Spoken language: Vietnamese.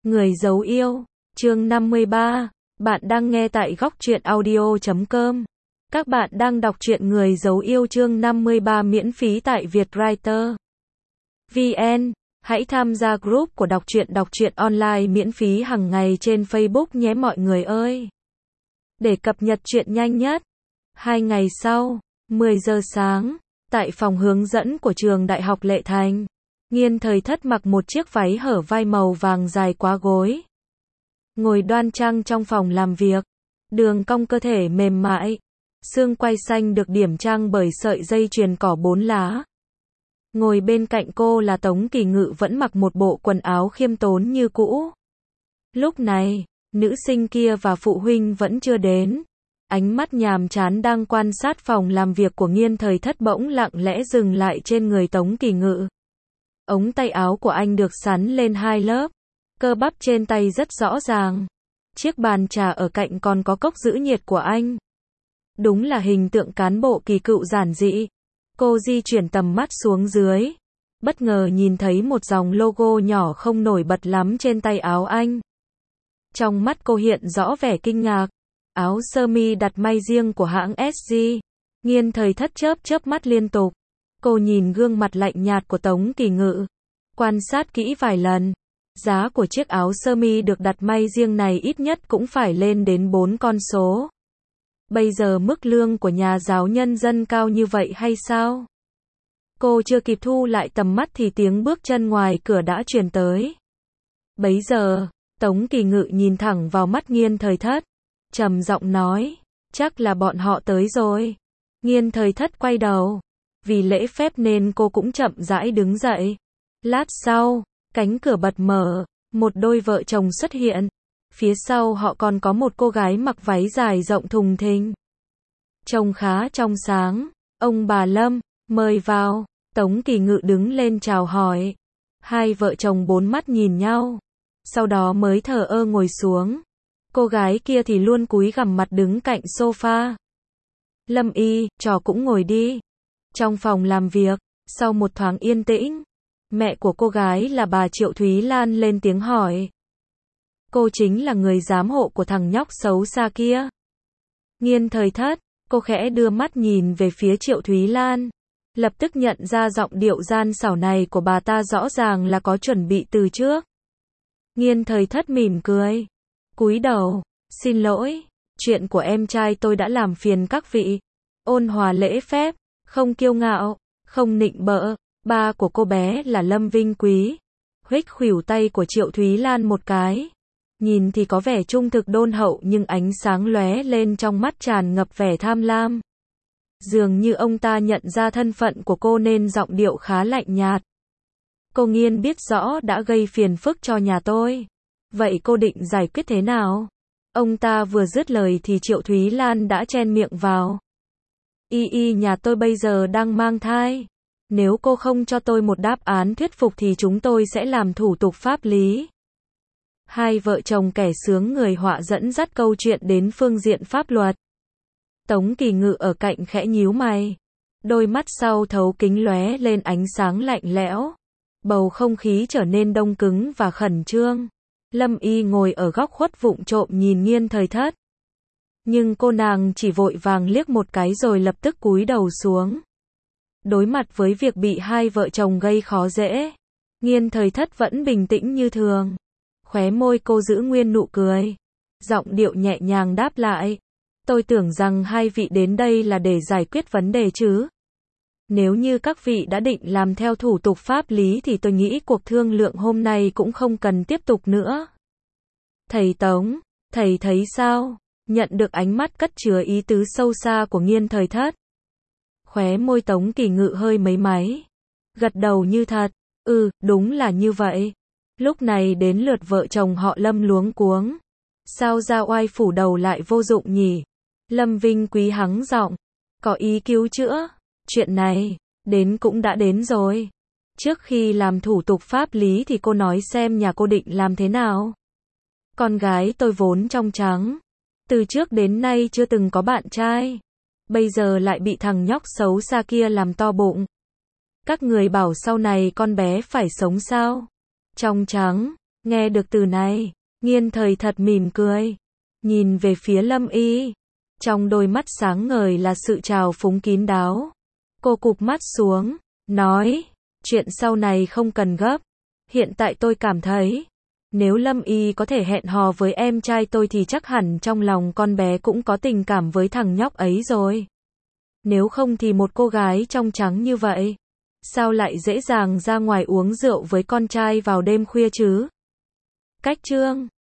Người giấu yêu, chương 53, bạn đang nghe tại góc truyện audio.com. Các bạn đang đọc truyện Người giấu yêu chương 53 miễn phí tại Vietwriter VN. Hãy tham gia group của đọc truyện online miễn phí hàng ngày trên Facebook nhé mọi người ơi. Để cập nhật truyện nhanh nhất. 2 ngày sau, 10 giờ sáng, tại phòng hướng dẫn của trường Đại học Lệ Thành, Nghiên Thời Thất mặc một chiếc váy hở vai màu vàng dài quá gối. Ngồi đoan trang trong phòng làm việc, đường cong cơ thể mềm mại, xương quai xanh được điểm trang bởi sợi dây chuyền cỏ 4 lá. Ngồi bên cạnh cô là Tống Kỳ Ngự vẫn mặc một bộ quần áo khiêm tốn như cũ. Lúc này, nữ sinh kia và phụ huynh vẫn chưa đến. Ánh mắt nhàm chán đang quan sát phòng làm việc của Nghiên Thời Thất bỗng lặng lẽ dừng lại trên người Tống Kỳ Ngự. Ống tay áo của anh được xắn lên 2 lớp, cơ bắp trên tay rất rõ ràng. Chiếc bàn trà ở cạnh còn có cốc giữ nhiệt của anh. Đúng là hình tượng cán bộ kỳ cựu giản dị. Cô di chuyển tầm mắt xuống dưới, bất ngờ nhìn thấy một dòng logo nhỏ không nổi bật lắm trên tay áo anh. Trong mắt cô hiện rõ vẻ kinh ngạc. Áo sơ mi đặt may riêng của hãng SG. Nghiên Thời Thất chớp mắt liên tục. Cô nhìn gương mặt lạnh nhạt của Tống Kỳ Ngự, quan sát kỹ vài lần. Giá của chiếc áo sơ mi được đặt may riêng này ít nhất cũng phải lên đến 4 con số. Bây giờ mức lương của nhà giáo nhân dân cao như vậy hay sao? Cô chưa kịp thu lại tầm mắt thì tiếng bước chân ngoài cửa đã truyền tới. Bấy giờ, Tống Kỳ Ngự nhìn thẳng vào mắt Nghiên Thời Thất, trầm giọng nói, chắc là bọn họ tới rồi. Nghiên Thời Thất quay đầu, vì lễ phép nên cô cũng chậm rãi đứng dậy. Lát sau, cánh cửa bật mở, một đôi vợ chồng xuất hiện. Phía sau họ còn có một cô gái mặc váy dài rộng thùng thình. Trông khá trong sáng. Ông bà Lâm, mời vào. Tống Kỳ Ngự đứng lên chào hỏi. Hai vợ chồng bốn mắt nhìn nhau, sau đó mới thờ ơ ngồi xuống. Cô gái kia thì luôn cúi gằm mặt đứng cạnh sofa. Lâm Y, trò cũng ngồi đi. Trong phòng làm việc, sau một thoáng yên tĩnh, mẹ của cô gái là bà Triệu Thúy Lan lên tiếng hỏi. Cô chính là người giám hộ của thằng nhóc xấu xa kia. Nghiên Thời Thất, cô khẽ đưa mắt nhìn về phía Triệu Thúy Lan. Lập tức nhận ra giọng điệu gian xảo này của bà ta rõ ràng là có chuẩn bị từ trước. Nghiên Thời Thất mỉm cười, cúi đầu, xin lỗi, chuyện của em trai tôi đã làm phiền các vị. Ôn hòa lễ phép, không kiêu ngạo, không nịnh bợ. Ba của cô bé là Lâm Vinh Quý. Huých khuỷu tay của Triệu Thúy Lan một cái. Nhìn thì có vẻ trung thực đôn hậu nhưng ánh sáng lóe lên trong mắt tràn ngập vẻ tham lam. Dường như ông ta nhận ra thân phận của cô nên giọng điệu khá lạnh nhạt. Cô Nghiên biết rõ đã gây phiền phức cho nhà tôi. Vậy cô định giải quyết thế nào? Ông ta vừa dứt lời thì Triệu Thúy Lan đã chen miệng vào. Nhà tôi bây giờ đang mang thai. Nếu cô không cho tôi một đáp án thuyết phục thì chúng tôi sẽ làm thủ tục pháp lý. Hai vợ chồng kẻ sướng người họa dẫn dắt câu chuyện đến phương diện pháp luật. Tống Kỳ Ngự ở cạnh khẽ nhíu mày. Đôi mắt sau thấu kính lóe lên ánh sáng lạnh lẽo. Bầu không khí trở nên đông cứng và khẩn trương. Lâm Y ngồi ở góc khuất vụng trộm nhìn Nghiên Thời Thất. Nhưng cô nàng chỉ vội vàng liếc một cái rồi lập tức cúi đầu xuống. Đối mặt với việc bị hai vợ chồng gây khó dễ, Nghiên Thời Thất vẫn bình tĩnh như thường. Khóe môi cô giữ nguyên nụ cười. Giọng điệu nhẹ nhàng đáp lại. Tôi tưởng rằng hai vị đến đây là để giải quyết vấn đề chứ. Nếu như các vị đã định làm theo thủ tục pháp lý thì tôi nghĩ cuộc thương lượng hôm nay cũng không cần tiếp tục nữa. Thầy Tống, thầy thấy sao? Nhận được ánh mắt cất chứa ý tứ sâu xa của Nghiên Thời Thất. Khóe môi Tống Kỳ Ngự hơi mấy máy. Gật đầu như thật. Đúng là như vậy. Lúc này đến lượt vợ chồng họ Lâm luống cuống. Sao ra oai phủ đầu lại vô dụng nhỉ? Lâm Vinh Quý hắng giọng. Có ý cứu chữa. Chuyện này, đến cũng đã đến rồi. Trước khi làm thủ tục pháp lý thì cô nói xem nhà cô định làm thế nào. Con gái tôi vốn trong trắng. Từ trước đến nay chưa từng có bạn trai. Bây giờ lại bị thằng nhóc xấu xa kia làm to bụng. Các người bảo sau này con bé phải sống sao? Trong trắng, Nghe được từ này, Nghiên Thời thật mỉm cười, nhìn về phía Lâm Y. Trong đôi mắt sáng ngời là sự trào phúng kín đáo. Cô cụp mắt xuống, nói, chuyện sau này không cần gấp. Hiện tại tôi cảm thấy, nếu Lâm Y có thể hẹn hò với em trai tôi thì chắc hẳn trong lòng con bé cũng có tình cảm với thằng nhóc ấy rồi. Nếu không thì một cô gái trong trắng như vậy, sao lại dễ dàng ra ngoài uống rượu với con trai vào đêm khuya chứ? Cách chương